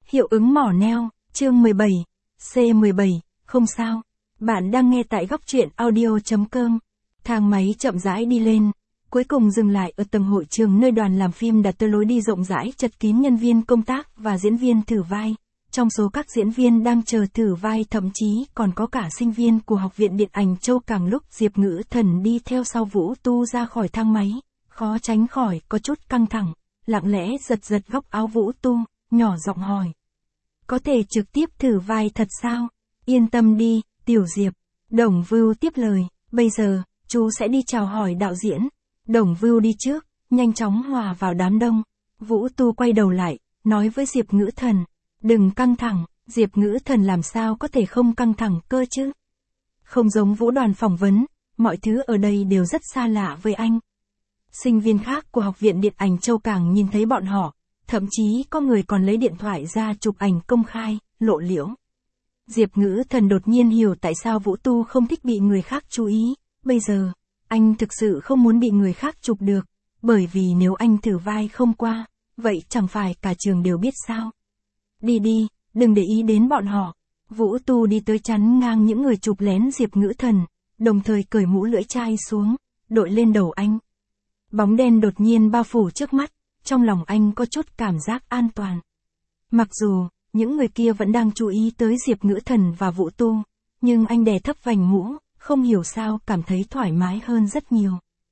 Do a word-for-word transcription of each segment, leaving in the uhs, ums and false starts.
Hiệu ứng mỏ neo, chương mười bảy, C mười bảy, không sao. Bạn đang nghe tại góc truyện audio.com. Thang máy chậm rãi đi lên, cuối cùng dừng lại ở tầng hội trường nơi đoàn làm phim đặt tới lối đi rộng rãi chật kín nhân viên công tác và diễn viên thử vai. Trong số các diễn viên đang chờ thử vai thậm chí còn có cả sinh viên của Học viện Điện ảnh Châu Càng. Lúc Diệp Ngữ Thần đi theo sau Vũ Tu ra khỏi thang máy, khó tránh khỏi có chút căng thẳng, lặng lẽ giật giật góc áo Vũ Tu, nhỏ giọng hỏi. Có thể trực tiếp thử vai thật sao? Yên tâm đi, Tiểu Diệp. Đồng Vưu tiếp lời, bây giờ, chú sẽ đi chào hỏi đạo diễn. Đồng Vưu đi trước, nhanh chóng hòa vào đám đông. Vũ Tu quay đầu lại, nói với Diệp Ngữ Thần. Đừng căng thẳng, Diệp Ngữ Thần làm sao có thể không căng thẳng cơ chứ? Không giống Vũ Đoàn phỏng vấn, mọi thứ ở đây đều rất xa lạ với anh. Sinh viên khác của Học viện Điện ảnh Châu Càng nhìn thấy bọn họ, thậm chí có người còn lấy điện thoại ra chụp ảnh công khai, lộ liễu. Diệp Ngữ Thần đột nhiên hiểu tại sao Vũ Tu không thích bị người khác chú ý, bây giờ, anh thực sự không muốn bị người khác chụp được, bởi vì nếu anh thử vai không qua, vậy chẳng phải cả trường đều biết sao. Đi đi, đừng để ý đến bọn họ. Vũ Tu đi tới chắn ngang những người chụp lén Diệp Ngữ Thần, đồng thời cởi mũ lưỡi chai xuống, đội lên đầu anh. Bóng đen đột nhiên bao phủ trước mắt, trong lòng anh có chút cảm giác an toàn. Mặc dù, những người kia vẫn đang chú ý tới Diệp Ngữ Thần và Vũ Tu, nhưng anh đè thấp vành mũ, không hiểu sao cảm thấy thoải mái hơn rất nhiều.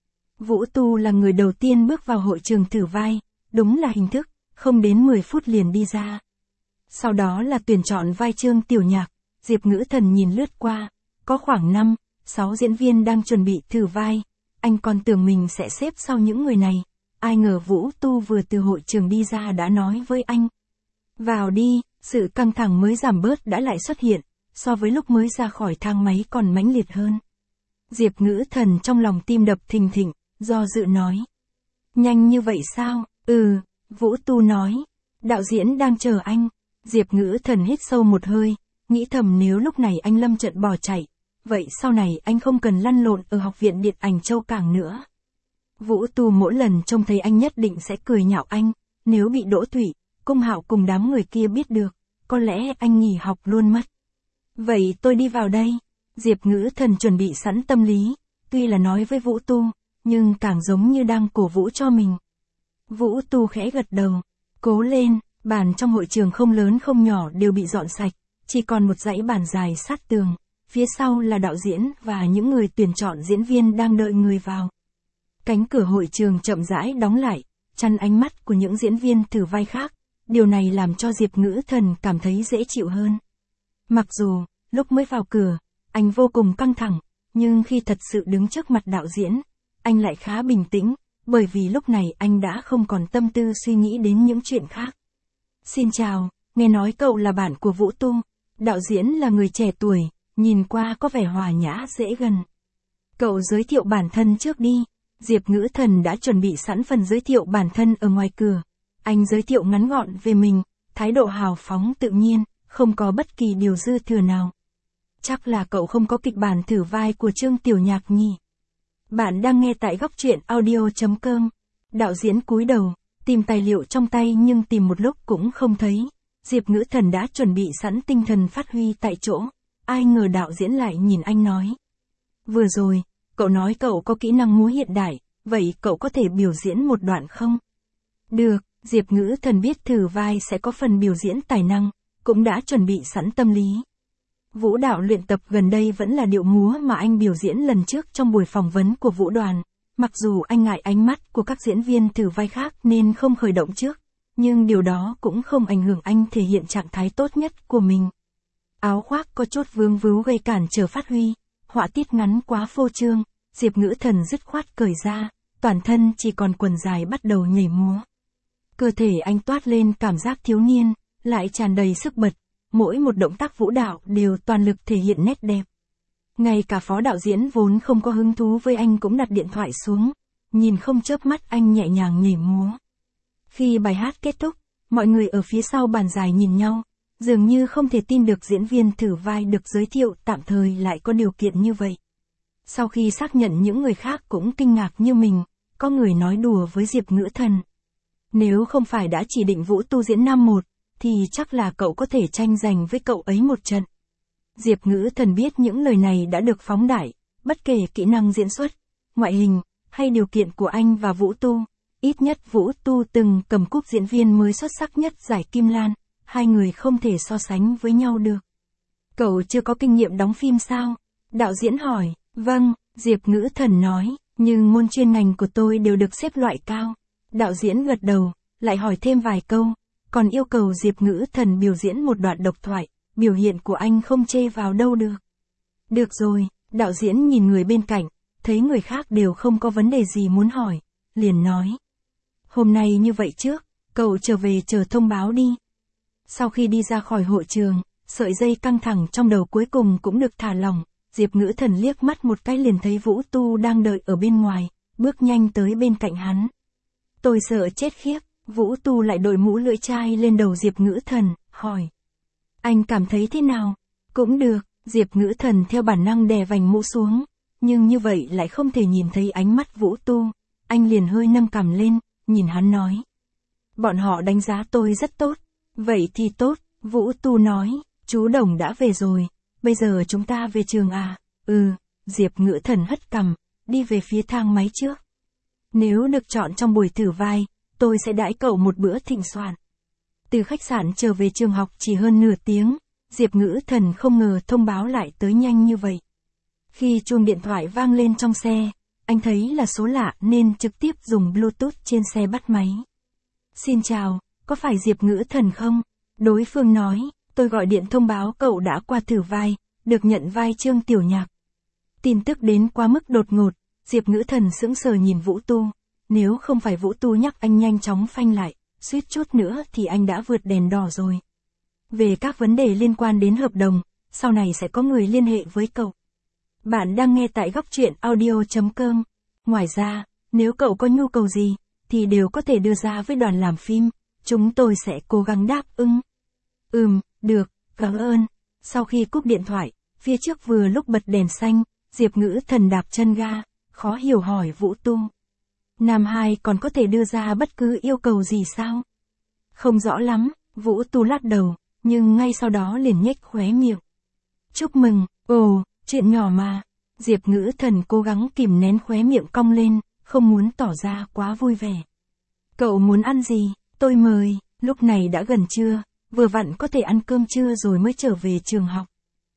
Vũ Tu là người đầu tiên bước vào hội trường thử vai, đúng là hình thức, không đến mười phút liền đi ra. Sau đó là tuyển chọn vai Trương Tiểu Nhạc, Diệp Ngữ Thần nhìn lướt qua, có khoảng năm, sáu diễn viên đang chuẩn bị thử vai, anh còn tưởng mình sẽ xếp sau những người này, ai ngờ Vũ Tu vừa từ hội trường đi ra đã nói với anh. Vào đi, sự căng thẳng mới giảm bớt đã lại xuất hiện, so với lúc mới ra khỏi thang máy còn mãnh liệt hơn. Diệp Ngữ Thần trong lòng tim đập thình thịch, do dự nói. Nhanh như vậy sao? Ừ, Vũ Tu nói, đạo diễn đang chờ anh. Diệp Ngữ Thần hít sâu một hơi, nghĩ thầm nếu lúc này anh lâm trận bỏ chạy, vậy sau này anh không cần lăn lộn ở Học viện Điện ảnh Châu Càng nữa. Vũ Tu mỗi lần trông thấy anh nhất định sẽ cười nhạo anh, nếu bị Đỗ Thủy, Cung Hạo cùng đám người kia biết được, có lẽ anh nghỉ học luôn mất. Vậy tôi đi vào đây. Diệp Ngữ Thần chuẩn bị sẵn tâm lý, tuy là nói với Vũ Tu, nhưng càng giống như đang cổ vũ cho mình. Vũ Tu khẽ gật đầu, cố lên. Bàn trong hội trường không lớn không nhỏ đều bị dọn sạch, chỉ còn một dãy bàn dài sát tường, phía sau là đạo diễn và những người tuyển chọn diễn viên đang đợi người vào. Cánh cửa hội trường chậm rãi đóng lại, chắn ánh mắt của những diễn viên thử vai khác, điều này làm cho Diệp Ngữ Thần cảm thấy dễ chịu hơn. Mặc dù, lúc mới vào cửa, anh vô cùng căng thẳng, nhưng khi thật sự đứng trước mặt đạo diễn, anh lại khá bình tĩnh, bởi vì lúc này anh đã không còn tâm tư suy nghĩ đến những chuyện khác. Xin chào, nghe nói cậu là bạn của Vũ Tu. Đạo diễn là người trẻ tuổi, nhìn qua có vẻ hòa nhã dễ gần. Cậu giới thiệu bản thân trước đi. Diệp Ngữ Thần đã chuẩn bị sẵn phần giới thiệu bản thân ở ngoài cửa. Anh giới thiệu ngắn gọn về mình, thái độ hào phóng tự nhiên, không có bất kỳ điều dư thừa nào. Chắc là cậu không có kịch bản thử vai của Trương Tiểu Nhạc nhỉ? Bạn đang nghe tại góc truyện audio.com. Đạo diễn cúi đầu, tìm tài liệu trong tay nhưng tìm một lúc cũng không thấy. Diệp Ngữ Thần đã chuẩn bị sẵn tinh thần phát huy tại chỗ. Ai ngờ đạo diễn lại nhìn anh nói. Vừa rồi, cậu nói cậu có kỹ năng múa hiện đại, vậy cậu có thể biểu diễn một đoạn không? Được, Diệp Ngữ Thần biết thử vai sẽ có phần biểu diễn tài năng, cũng đã chuẩn bị sẵn tâm lý. Vũ đạo luyện tập gần đây vẫn là điệu múa mà anh biểu diễn lần trước trong buổi phỏng vấn của Vũ Đoàn. Mặc dù anh ngại ánh mắt của các diễn viên thử vai khác nên không khởi động trước, nhưng điều đó cũng không ảnh hưởng anh thể hiện trạng thái tốt nhất của mình. Áo khoác có chút vướng víu gây cản trở phát huy, họa tiết ngắn quá phô trương, Diệp Ngữ Thần dứt khoát cởi ra, toàn thân chỉ còn quần dài bắt đầu nhảy múa. Cơ thể anh toát lên cảm giác thiếu niên, lại tràn đầy sức bật, mỗi một động tác vũ đạo đều toàn lực thể hiện nét đẹp. Ngay cả phó đạo diễn vốn không có hứng thú với anh cũng đặt điện thoại xuống, nhìn không chớp mắt anh nhẹ nhàng nhảy múa. Khi bài hát kết thúc, mọi người ở phía sau bàn dài nhìn nhau, dường như không thể tin được diễn viên thử vai được giới thiệu tạm thời lại có điều kiện như vậy. Sau khi xác nhận những người khác cũng kinh ngạc như mình, có người nói đùa với Diệp Ngữ Thần. Nếu không phải đã chỉ định Vũ Tu diễn nam một, thì chắc là cậu có thể tranh giành với cậu ấy một trận. Diệp Ngữ Thần biết những lời này đã được phóng đại, bất kể kỹ năng diễn xuất, ngoại hình, hay điều kiện của anh và Vũ Tu. Ít nhất Vũ Tu từng cầm cúp diễn viên mới xuất sắc nhất giải Kim Lan, hai người không thể so sánh với nhau được. Cậu chưa có kinh nghiệm đóng phim sao? Đạo diễn hỏi. Vâng, Diệp Ngữ Thần nói, nhưng môn chuyên ngành của tôi đều được xếp loại cao. Đạo diễn gật đầu, lại hỏi thêm vài câu, còn yêu cầu Diệp Ngữ Thần biểu diễn một đoạn độc thoại, biểu hiện của anh không chê vào đâu được. Được rồi, đạo diễn nhìn người bên cạnh, thấy người khác đều không có vấn đề gì muốn hỏi, liền nói. Hôm nay như vậy trước, cậu trở về chờ thông báo đi. Sau khi đi ra khỏi hội trường, sợi dây căng thẳng trong đầu cuối cùng cũng được thả lỏng, Diệp Ngữ Thần liếc mắt một cái liền thấy Vũ Tu đang đợi ở bên ngoài, bước nhanh tới bên cạnh hắn. Tôi sợ chết khiếp, Vũ Tu lại đội mũ lưỡi chai lên đầu Diệp Ngữ Thần, hỏi. Anh cảm thấy thế nào? Cũng được, Diệp Ngữ Thần theo bản năng đè vành mũ xuống, nhưng như vậy lại không thể nhìn thấy ánh mắt Vũ Tu, anh liền hơi nâng cằm lên, nhìn hắn nói. Bọn họ đánh giá tôi rất tốt, vậy thì tốt, Vũ Tu nói, chú Đồng đã về rồi, bây giờ chúng ta về trường à? Ừ, Diệp Ngữ Thần hất cằm, đi về phía thang máy trước. Nếu được chọn trong buổi thử vai, tôi sẽ đãi cậu một bữa thịnh soạn. Từ khách sạn trở về trường học chỉ hơn nửa tiếng, Diệp Ngữ Thần không ngờ thông báo lại tới nhanh như vậy. Khi chuông điện thoại vang lên trong xe, anh thấy là số lạ nên trực tiếp dùng Bluetooth trên xe bắt máy. Xin chào, có phải Diệp Ngữ Thần không? Đối phương nói, tôi gọi điện thông báo cậu đã qua thử vai, được nhận vai Trương Tiểu Nhạc. Tin tức đến quá mức đột ngột, Diệp Ngữ Thần sững sờ nhìn Vũ Tu. Nếu không phải Vũ Tu nhắc anh nhanh chóng phanh lại, suýt chút nữa thì anh đã vượt đèn đỏ rồi. Về các vấn đề liên quan đến hợp đồng, sau này sẽ có người liên hệ với cậu. Bạn đang nghe tại góc truyện audio chấm com. Ngoài ra, nếu cậu có nhu cầu gì, thì đều có thể đưa ra với đoàn làm phim, chúng tôi sẽ cố gắng đáp ứng. Ừm, được, cảm ơn. Sau khi cúp điện thoại, phía trước vừa lúc bật đèn xanh, Diệp Ngữ Thần đạp chân ga, khó hiểu hỏi Vũ Tu. Nam hai còn có thể đưa ra bất cứ yêu cầu gì sao? Không rõ lắm, Vũ Tu lắc đầu, nhưng ngay sau đó liền nhếch khóe miệng. Chúc mừng, ồ, chuyện nhỏ mà. Diệp Ngữ Thần cố gắng kìm nén khóe miệng cong lên, không muốn tỏ ra quá vui vẻ. Cậu muốn ăn gì? Tôi mời, lúc này đã gần trưa, vừa vặn có thể ăn cơm trưa rồi mới trở về trường học.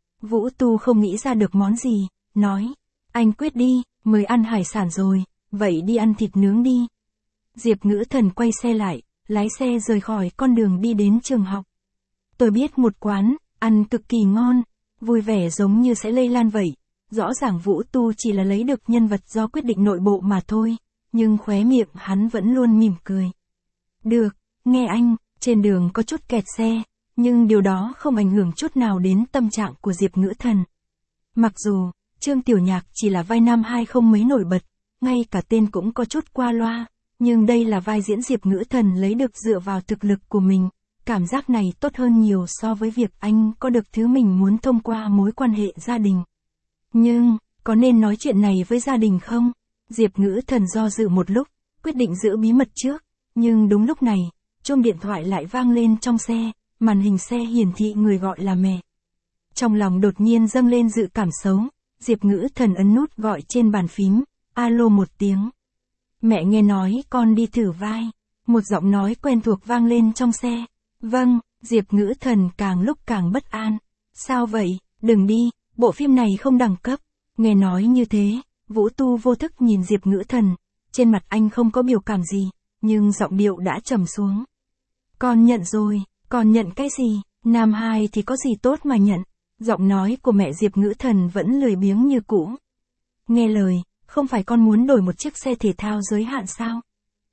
Vũ Tu không nghĩ ra được món gì, nói, anh quyết đi, mời ăn hải sản rồi, vậy đi ăn thịt nướng đi. Diệp Ngữ Thần quay xe lại, lái xe rời khỏi con đường đi đến trường học. Tôi biết một quán, ăn cực kỳ ngon, vui vẻ giống như sẽ lây lan vậy. Rõ ràng Vũ Tu chỉ là lấy được nhân vật do quyết định nội bộ mà thôi, nhưng khóe miệng hắn vẫn luôn mỉm cười. Được, nghe anh, trên đường có chút kẹt xe, nhưng điều đó không ảnh hưởng chút nào đến tâm trạng của Diệp Ngữ Thần. Mặc dù, Trương Tiểu Nhạc chỉ là vai nam hai không mấy nổi bật, ngay cả tên cũng có chút qua loa, nhưng đây là vai diễn Diệp Ngữ Thần lấy được dựa vào thực lực của mình, cảm giác này tốt hơn nhiều so với việc anh có được thứ mình muốn thông qua mối quan hệ gia đình. Nhưng, có nên nói chuyện này với gia đình không? Diệp Ngữ Thần do dự một lúc, quyết định giữ bí mật trước, nhưng đúng lúc này, chuông điện thoại lại vang lên trong xe, màn hình xe hiển thị người gọi là mẹ. Trong lòng đột nhiên dâng lên dự cảm xấu, Diệp Ngữ Thần ấn nút gọi trên bàn phím, alo một tiếng. Mẹ nghe nói con đi thử vai, một giọng nói quen thuộc vang lên trong xe. Vâng, Diệp Ngữ Thần càng lúc càng bất an. Sao vậy, đừng đi, bộ phim này không đẳng cấp. Nghe nói như thế, Vũ Tu vô thức nhìn Diệp Ngữ Thần, trên mặt anh không có biểu cảm gì, nhưng giọng điệu đã trầm xuống. Con nhận rồi, con nhận cái gì, nam hai thì có gì tốt mà nhận. Giọng nói của mẹ Diệp Ngữ Thần vẫn lười biếng như cũ. Nghe lời, không phải con muốn đổi một chiếc xe thể thao giới hạn sao?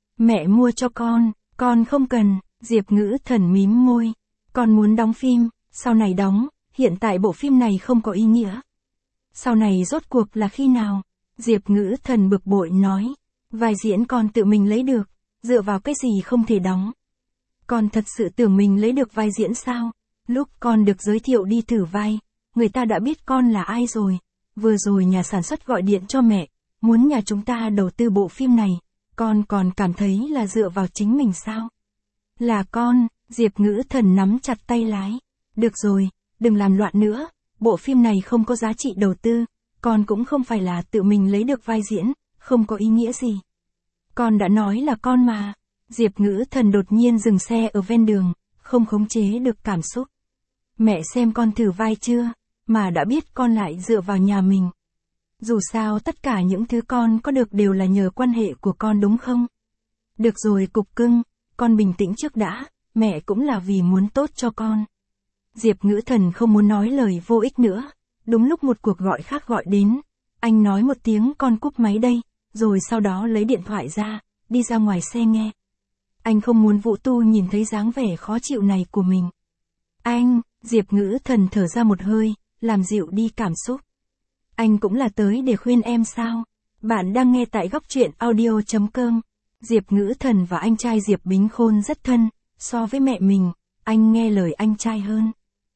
Mẹ mua cho con, con không cần. Diệp Ngữ Thần mím môi. Con muốn đóng phim, sau này đóng, hiện tại bộ phim này không có ý nghĩa. Sau này rốt cuộc là khi nào? Diệp Ngữ Thần bực bội nói. Vai diễn con tự mình lấy được, dựa vào cái gì không thể đóng? Con thật sự tưởng mình lấy được vai diễn sao? Lúc con được giới thiệu đi thử vai, người ta đã biết con là ai rồi. Vừa rồi nhà sản xuất gọi điện cho mẹ, muốn nhà chúng ta đầu tư bộ phim này, con còn cảm thấy là dựa vào chính mình sao? Là con, Diệp Ngữ Thần nắm chặt tay lái. Được rồi, đừng làm loạn nữa, bộ phim này không có giá trị đầu tư, con cũng không phải là tự mình lấy được vai diễn, không có ý nghĩa gì. Con đã nói là con mà. Diệp Ngữ Thần đột nhiên dừng xe ở ven đường, không khống chế được cảm xúc. Mẹ xem con thử vai chưa, mà đã biết con lại dựa vào nhà mình. Dù sao tất cả những thứ con có được đều là nhờ quan hệ của con đúng không? Được rồi cục cưng, con bình tĩnh trước đã, mẹ cũng là vì muốn tốt cho con. Diệp Ngữ Thần không muốn nói lời vô ích nữa. Đúng lúc một cuộc gọi khác gọi đến, anh nói một tiếng con cúp máy đây, rồi sau đó lấy điện thoại ra, đi ra ngoài xe nghe. Anh không muốn Vũ Tu nhìn thấy dáng vẻ khó chịu này của mình. Anh, Diệp Ngữ Thần thở ra một hơi, làm dịu đi cảm xúc. Anh cũng là tới để khuyên em sao? Bạn đang nghe tại góc truyện audio chấm com. Diệp Ngữ Thần và anh trai Diệp Bính Khôn rất thân, so với mẹ mình, anh nghe lời anh trai hơn.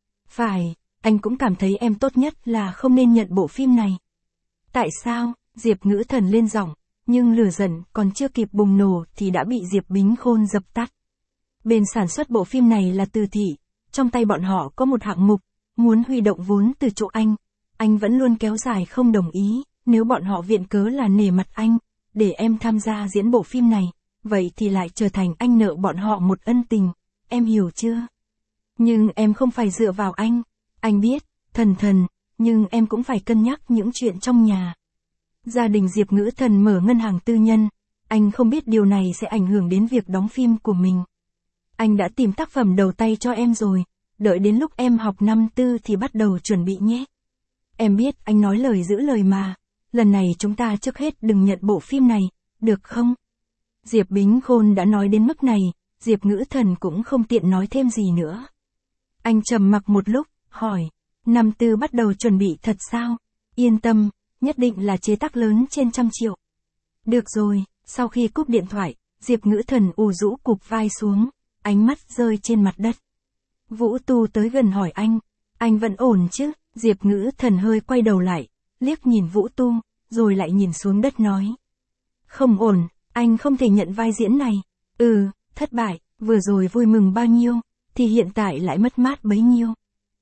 Phải, anh cũng cảm thấy em tốt nhất là không nên nhận bộ phim này. Tại sao? Diệp Ngữ Thần lên giọng, nhưng lửa giận còn chưa kịp bùng nổ thì đã bị Diệp Bính Khôn dập tắt. Bên sản xuất bộ phim này là Từ Thị, trong tay bọn họ có một hạng mục, muốn huy động vốn từ chỗ anh. Anh vẫn luôn kéo dài không đồng ý, nếu bọn họ viện cớ là nể mặt anh, để em tham gia diễn bộ phim này, vậy thì lại trở thành anh nợ bọn họ một ân tình, em hiểu chưa? Nhưng em không phải dựa vào anh, anh biết, Thần Thần, nhưng em cũng phải cân nhắc những chuyện trong nhà. Gia đình Diệp Ngữ Thần mở ngân hàng tư nhân, anh không biết điều này sẽ ảnh hưởng đến việc đóng phim của mình. Anh đã tìm tác phẩm đầu tay cho em rồi, đợi đến lúc em học năm tư thì bắt đầu chuẩn bị nhé. Em biết anh nói lời giữ lời mà, lần này chúng ta trước hết đừng nhận bộ phim này, được không? Diệp Bính Khôn đã nói đến mức này, Diệp Ngữ Thần cũng không tiện nói thêm gì nữa. Anh trầm mặc một lúc, hỏi, năm tư bắt đầu chuẩn bị thật sao? Yên tâm, nhất định là chế tác lớn trên trăm triệu. Được rồi, sau khi cúp điện thoại, Diệp Ngữ Thần ù rũ cụp vai xuống, ánh mắt rơi trên mặt đất. Vũ Tu tới gần hỏi anh, anh vẫn ổn chứ? Diệp Ngữ Thần hơi quay đầu lại, liếc nhìn Vũ Tu, rồi lại nhìn xuống đất nói. Không ổn, anh không thể nhận vai diễn này. Ừ, thất bại, vừa rồi vui mừng bao nhiêu, thì hiện tại lại mất mát bấy nhiêu.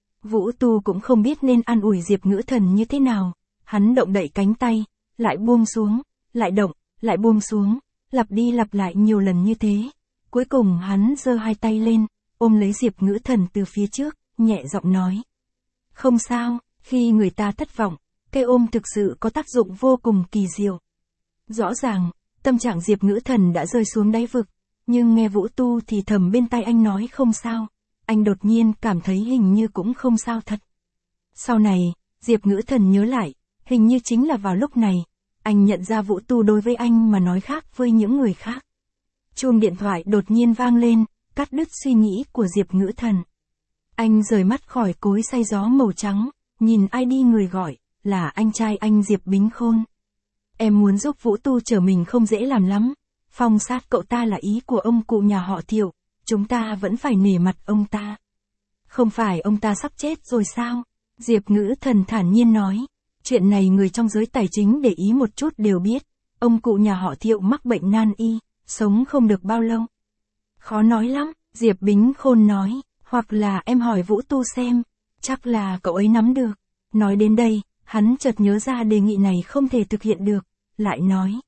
Vũ Tu cũng không biết nên an ủi Diệp Ngữ Thần như thế nào, hắn động đậy cánh tay, lại buông xuống, lại động, lại buông xuống, lặp đi lặp lại nhiều lần như thế. Cuối cùng hắn giơ hai tay lên, ôm lấy Diệp Ngữ Thần từ phía trước, nhẹ giọng nói. Không sao, khi người ta thất vọng, cái ôm thực sự có tác dụng vô cùng kỳ diệu. Rõ ràng, tâm trạng Diệp Ngữ Thần đã rơi xuống đáy vực, nhưng nghe Vũ Tu thì thầm bên tai anh nói không sao, anh đột nhiên cảm thấy hình như cũng không sao thật. Sau này, Diệp Ngữ Thần nhớ lại, hình như chính là vào lúc này, anh nhận ra Vũ Tu đối với anh mà nói khác với những người khác. Chuông điện thoại đột nhiên vang lên, cắt đứt suy nghĩ của Diệp Ngữ Thần. Anh rời mắt khỏi cối xay gió màu trắng, nhìn ai đi người gọi, là anh trai anh Diệp Bính Khôn. Em muốn giúp Vũ Tu trở mình không dễ làm lắm, phong sát cậu ta là ý của ông cụ nhà họ Thiệu, chúng ta vẫn phải nể mặt ông ta. Không phải ông ta sắp chết rồi sao? Diệp Ngữ Thần thản nhiên nói, chuyện này người trong giới tài chính để ý một chút đều biết, ông cụ nhà họ Thiệu mắc bệnh nan y, sống không được bao lâu. Khó nói lắm, Diệp Bính Khôn nói, hoặc là em hỏi Vũ Tu xem, chắc là cậu ấy nắm được. Nói đến đây, hắn chợt nhớ ra đề nghị này không thể thực hiện được, lại nói.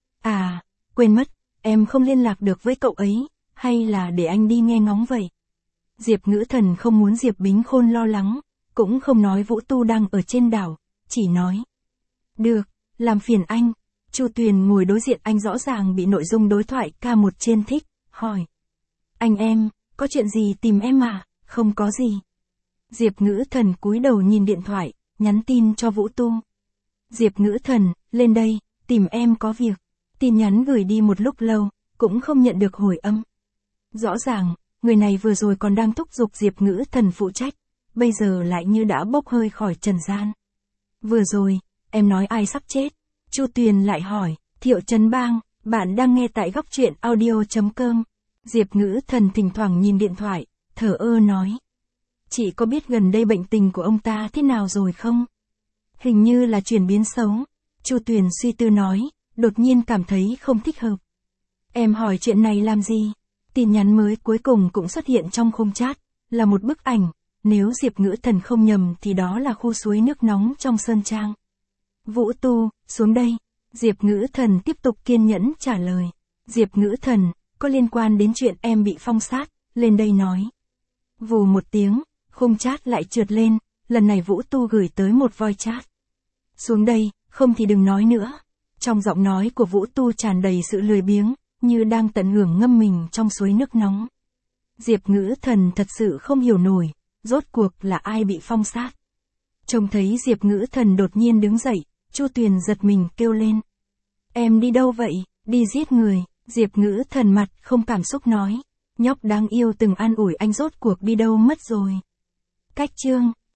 À, quên mất, em không liên lạc được với cậu ấy, hay là để anh đi nghe ngóng vậy? Diệp Ngữ Thần không muốn Diệp Bính Khôn lo lắng, cũng không nói Vũ Tu đang ở trên đảo, chỉ nói. Được, làm phiền anh. Chu Tuyền ngồi đối diện anh rõ ràng bị nội dung đối thoại ca một trên thích, hỏi. Anh em, có chuyện gì tìm em à? Không có gì. Diệp Ngữ Thần cúi đầu nhìn điện thoại, nhắn tin cho Vũ Tu. Diệp Ngữ Thần, lên đây, tìm em có việc. Tin nhắn gửi đi một lúc lâu, cũng không nhận được hồi âm. Rõ ràng, người này vừa rồi còn đang thúc giục Diệp Ngữ Thần phụ trách, bây giờ lại như đã bốc hơi khỏi trần gian. Vừa rồi, em nói ai sắp chết? Chu Tuyền lại hỏi, Thiệu Trấn Bang, bạn đang nghe tại góc truyện audio chấm com. Diệp Ngữ Thần thỉnh thoảng nhìn điện thoại, thở ơ nói. Chị có biết gần đây bệnh tình của ông ta thế nào rồi không? Hình như là chuyển biến xấu. Chu Tuyền suy tư nói, đột nhiên cảm thấy không thích hợp. Em hỏi chuyện này làm gì? Tin nhắn mới cuối cùng cũng xuất hiện trong khung chat, là một bức ảnh, nếu Diệp Ngữ Thần không nhầm thì đó là khu suối nước nóng trong Sơn Trang. Vũ Tu, xuống đây. Diệp Ngữ Thần tiếp tục kiên nhẫn trả lời. Diệp Ngữ Thần, có liên quan đến chuyện em bị phong sát, lên đây nói. Vù một tiếng, khung chat lại trượt lên, lần này Vũ Tu gửi tới một voice chat. Xuống đây, không thì đừng nói nữa. Trong giọng nói của Vũ Tu tràn đầy sự lười biếng, như đang tận hưởng ngâm mình trong suối nước nóng. Diệp Ngữ Thần thật sự không hiểu nổi, rốt cuộc là ai bị phong sát. Trông thấy Diệp Ngữ Thần đột nhiên đứng dậy, Chu Tuyền giật mình kêu lên. Em đi đâu vậy? Đi giết người. Diệp Ngữ Thần mặt không cảm xúc nói. Nhóc đáng yêu từng an ủi anh rốt cuộc đi đâu mất rồi. Cách chương